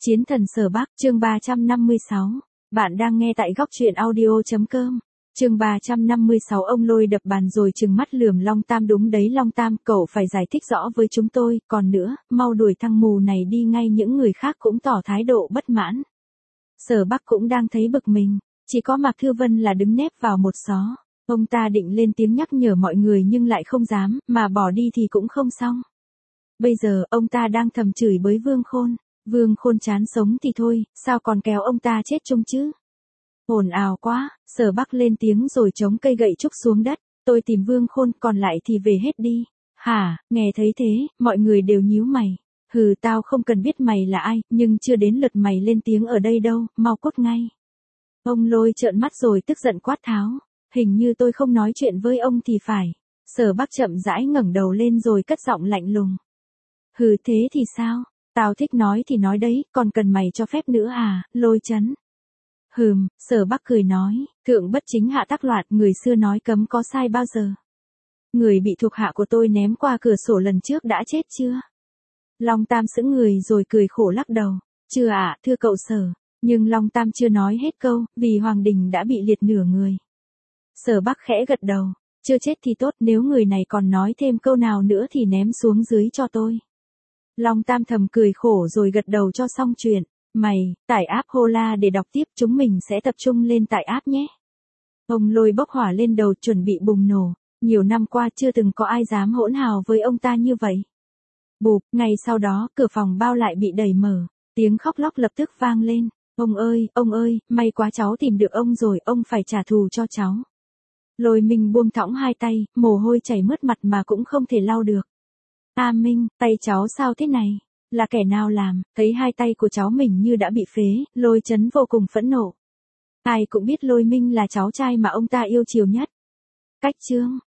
Chiến thần Sở Bắc, chương 356. Bạn đang nghe tại góc truyện audio.com. Chương 356. Ông Lôi đập bàn rồi trừng mắt lườm Long Tam. Đúng đấy Long Tam, cậu phải giải thích rõ với chúng tôi, còn nữa, mau đuổi thằng mù này đi ngay. Những người khác cũng tỏ thái độ bất mãn. Sở Bắc cũng đang thấy bực mình, chỉ có Mạc Thư Vân là đứng nép vào một xó. Ông ta định lên tiếng nhắc nhở mọi người nhưng lại không dám, mà bỏ đi thì cũng không xong. Bây giờ, ông ta đang thầm chửi bới Vương Khôn. Vương Khôn chán sống thì thôi, sao còn kéo ông ta chết chung chứ? Ồn ào quá, Sở Bắc lên tiếng rồi chống cây gậy trúc xuống đất. Tôi tìm Vương Khôn, còn lại thì về hết đi. Hả, nghe thấy thế, mọi người đều nhíu mày. Hừ, tao không cần biết mày là ai, nhưng chưa đến lượt mày lên tiếng ở đây đâu, mau cút ngay. Ông Lôi trợn mắt rồi tức giận quát tháo. Hình như tôi không nói chuyện với ông thì phải. Sở Bắc chậm rãi ngẩng đầu lên rồi cất giọng lạnh lùng. Hừ, thế thì sao? Tao thích nói thì nói đấy, còn cần mày cho phép nữa à, Lôi Chấn. Sở Bắc cười nói, thượng bất chính hạ tắc loạt, người xưa nói cấm có sai bao giờ. Người bị thuộc hạ của tôi ném qua cửa sổ lần trước đã chết chưa? Long Tam sững người rồi cười khổ lắc đầu. Chưa ạ, thưa cậu Sở. Nhưng Long Tam chưa nói hết câu, vì Hoàng Đình đã bị liệt nửa người. Sở Bắc khẽ gật đầu. Chưa chết thì tốt, nếu người này còn nói thêm câu nào nữa thì ném xuống dưới cho tôi. Long Tam thầm cười khổ rồi gật đầu cho xong chuyện. Mày, tải app Hola để đọc tiếp, chúng mình sẽ tập trung lên tải app nhé. Ông Lôi bốc hỏa lên đầu chuẩn bị bùng nổ. Nhiều năm qua chưa từng có ai dám hỗn hào với ông ta như vậy. Bụp, ngay sau đó, cửa phòng bao lại bị đẩy mở. Tiếng khóc lóc lập tức vang lên. Ông ơi, may quá cháu tìm được ông rồi, ông phải trả thù cho cháu. Lôi Minh buông thõng hai tay, mồ hôi chảy mướt mặt mà cũng không thể lau được. A Minh, tay cháu sao thế này? Là kẻ nào làm? Thấy hai tay của cháu mình như đã bị phế, Lôi Chấn vô cùng phẫn nộ. Ai cũng biết Lôi Minh là cháu trai mà ông ta yêu chiều nhất. Cách chương